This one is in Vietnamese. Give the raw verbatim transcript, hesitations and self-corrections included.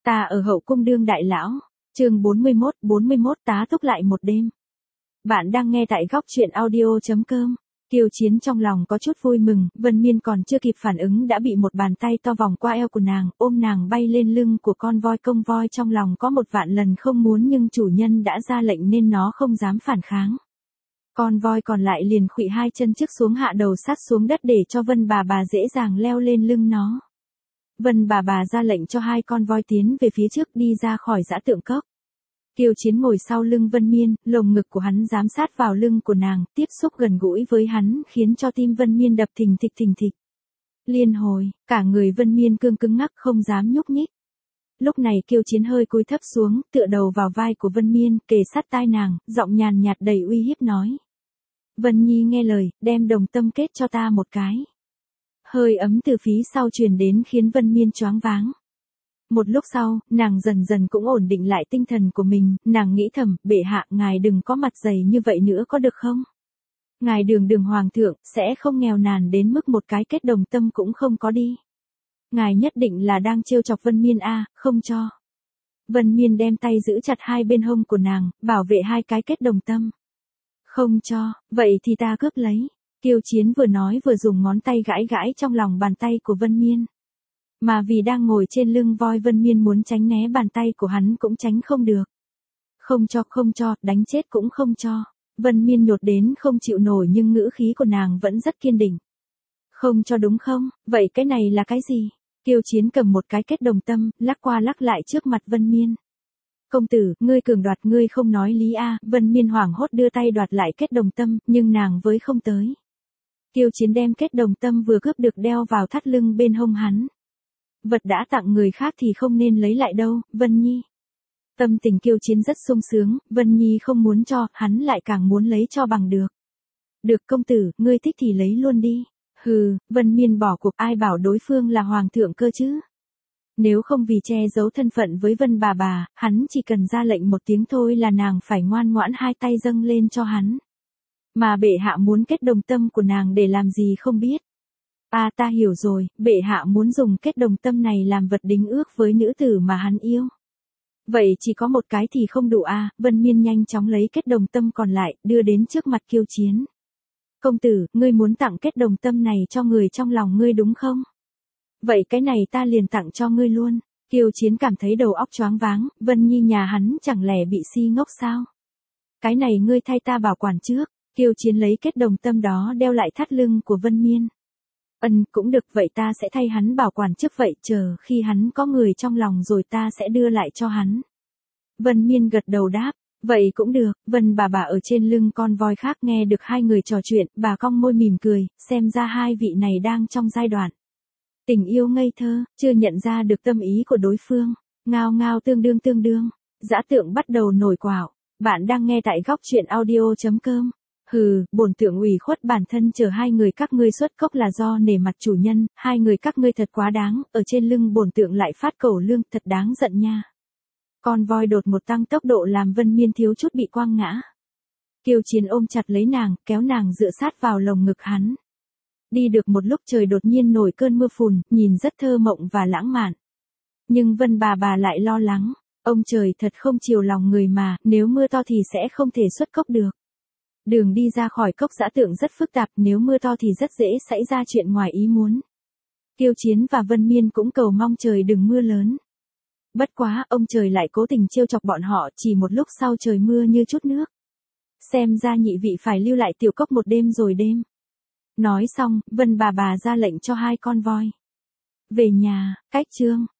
Ta ở hậu cung đương đại lão. Chương bốn mươi mốt, bốn mươi mốt tá túc lại một đêm. Bạn đang nghe tại góc truyện audio chấm com. Kiều Chiến trong lòng có chút vui mừng, Vân Miên còn chưa kịp phản ứng đã bị một bàn tay to vòng qua eo của nàng, ôm nàng bay lên lưng của con voi. Công voi trong lòng có một vạn lần không muốn nhưng chủ nhân đã ra lệnh nên nó không dám phản kháng. Con voi còn lại liền khuỵu hai chân trước xuống hạ đầu sát xuống đất để cho Vân bà bà dễ dàng leo lên lưng nó. Vân bà bà ra lệnh cho hai con voi tiến về phía trước đi ra khỏi dã tượng cốc. Kiều Chiến ngồi sau lưng Vân Miên, lồng ngực của hắn giám sát vào lưng của nàng, tiếp xúc gần gũi với hắn khiến cho tim Vân Miên đập thình thịch thình thịch. Liên hồi, cả người Vân Miên cương cứng ngắc không dám nhúc nhích. Lúc này Kiều Chiến hơi cúi thấp xuống, tựa đầu vào vai của Vân Miên, kề sát tai nàng, giọng nhàn nhạt đầy uy hiếp nói. Vân Nhi nghe lời, đem đồng tâm kết cho ta một cái. Hơi ấm từ phía sau truyền đến khiến Vân Miên choáng váng. Một lúc sau, nàng dần dần cũng ổn định lại tinh thần của mình, nàng nghĩ thầm, bệ hạ ngài đừng có mặt dày như vậy nữa có được không? Ngài đường đường hoàng thượng, sẽ không nghèo nàn đến mức một cái kết đồng tâm cũng không có đi. Ngài nhất định là đang trêu chọc Vân Miên a, à, không cho. Vân Miên đem tay giữ chặt hai bên hông của nàng, bảo vệ hai cái kết đồng tâm. Không cho, vậy thì ta cướp lấy. Kiều Chiến vừa nói vừa dùng ngón tay gãi gãi trong lòng bàn tay của Vân Miên. Mà vì đang ngồi trên lưng voi Vân Miên muốn tránh né bàn tay của hắn cũng tránh không được. Không cho, không cho, đánh chết cũng không cho. Vân Miên nhột đến không chịu nổi nhưng ngữ khí của nàng vẫn rất kiên định. Không cho đúng không, vậy cái này là cái gì? Kiều Chiến cầm một cái kết đồng tâm, lắc qua lắc lại trước mặt Vân Miên. Công tử, ngươi cường đoạt ngươi không nói lý a, à. Vân Miên hoảng hốt đưa tay đoạt lại kết đồng tâm, nhưng nàng với không tới. Kiều Chiến đem kết đồng tâm vừa cướp được đeo vào thắt lưng bên hông hắn. Vật đã tặng người khác thì không nên lấy lại đâu, Vân Nhi. Tâm tình Kiều Chiến rất sung sướng, Vân Nhi không muốn cho, hắn lại càng muốn lấy cho bằng được. Được công tử, ngươi thích thì lấy luôn đi. Hừ, Vân Miên bỏ cuộc, ai bảo đối phương là hoàng thượng cơ chứ. Nếu không vì che giấu thân phận với Vân bà bà, hắn chỉ cần ra lệnh một tiếng thôi là nàng phải ngoan ngoãn hai tay dâng lên cho hắn. Mà bệ hạ muốn kết đồng tâm của nàng để làm gì không biết. À ta hiểu rồi, bệ hạ muốn dùng kết đồng tâm này làm vật đính ước với nữ tử mà hắn yêu. Vậy chỉ có một cái thì không đủ à, Vân Miên nhanh chóng lấy kết đồng tâm còn lại, đưa đến trước mặt Kiều Chiến. Công tử, ngươi muốn tặng kết đồng tâm này cho người trong lòng ngươi đúng không? Vậy cái này ta liền tặng cho ngươi luôn. Kiều Chiến cảm thấy đầu óc choáng váng, Vân Nhi nhà hắn chẳng lẽ bị si ngốc sao? Cái này ngươi thay ta bảo quản trước. Kiều Chiến lấy kết đồng tâm đó đeo lại thắt lưng của Vân Miên. Ừm, cũng được, vậy ta sẽ thay hắn bảo quản trước, vậy chờ khi hắn có người trong lòng rồi ta sẽ đưa lại cho hắn. Vân Miên gật đầu đáp, vậy cũng được. Vân bà bà ở trên lưng con voi khác nghe được hai người trò chuyện, bà cong môi mỉm cười, xem ra hai vị này đang trong giai đoạn tình yêu ngây thơ, chưa nhận ra được tâm ý của đối phương. Ngao ngao tương đương tương đương, dã tượng bắt đầu nổi quạo. Bạn đang nghe tại góc truyện audio chấm com. Hừ, bổn tượng ủy khuất bản thân chờ hai người các ngươi xuất cốc là do nể mặt chủ nhân, hai người các ngươi thật quá đáng, ở trên lưng bổn tượng lại phát cẩu lương, thật đáng giận nha. Con voi đột một tăng tốc độ làm Vân Miên thiếu chút bị quăng ngã. Kiều Chiến ôm chặt lấy nàng, kéo nàng dựa sát vào lồng ngực hắn. Đi được một lúc trời đột nhiên nổi cơn mưa phùn, nhìn rất thơ mộng và lãng mạn. Nhưng Vân bà bà lại lo lắng, ông trời thật không chiều lòng người mà, nếu mưa to thì sẽ không thể xuất cốc được. Đường đi ra khỏi cốc dã tượng rất phức tạp, nếu mưa to thì rất dễ xảy ra chuyện ngoài ý muốn. Kiều Chiến và Vân Miên cũng cầu mong trời đừng mưa lớn. Bất quá, ông trời lại cố tình trêu chọc bọn họ, chỉ một lúc sau trời mưa như chút nước. Xem ra nhị vị phải lưu lại tiểu cốc một đêm rồi đêm. Nói xong, Vân bà bà ra lệnh cho hai con voi. Về nhà, cách chương.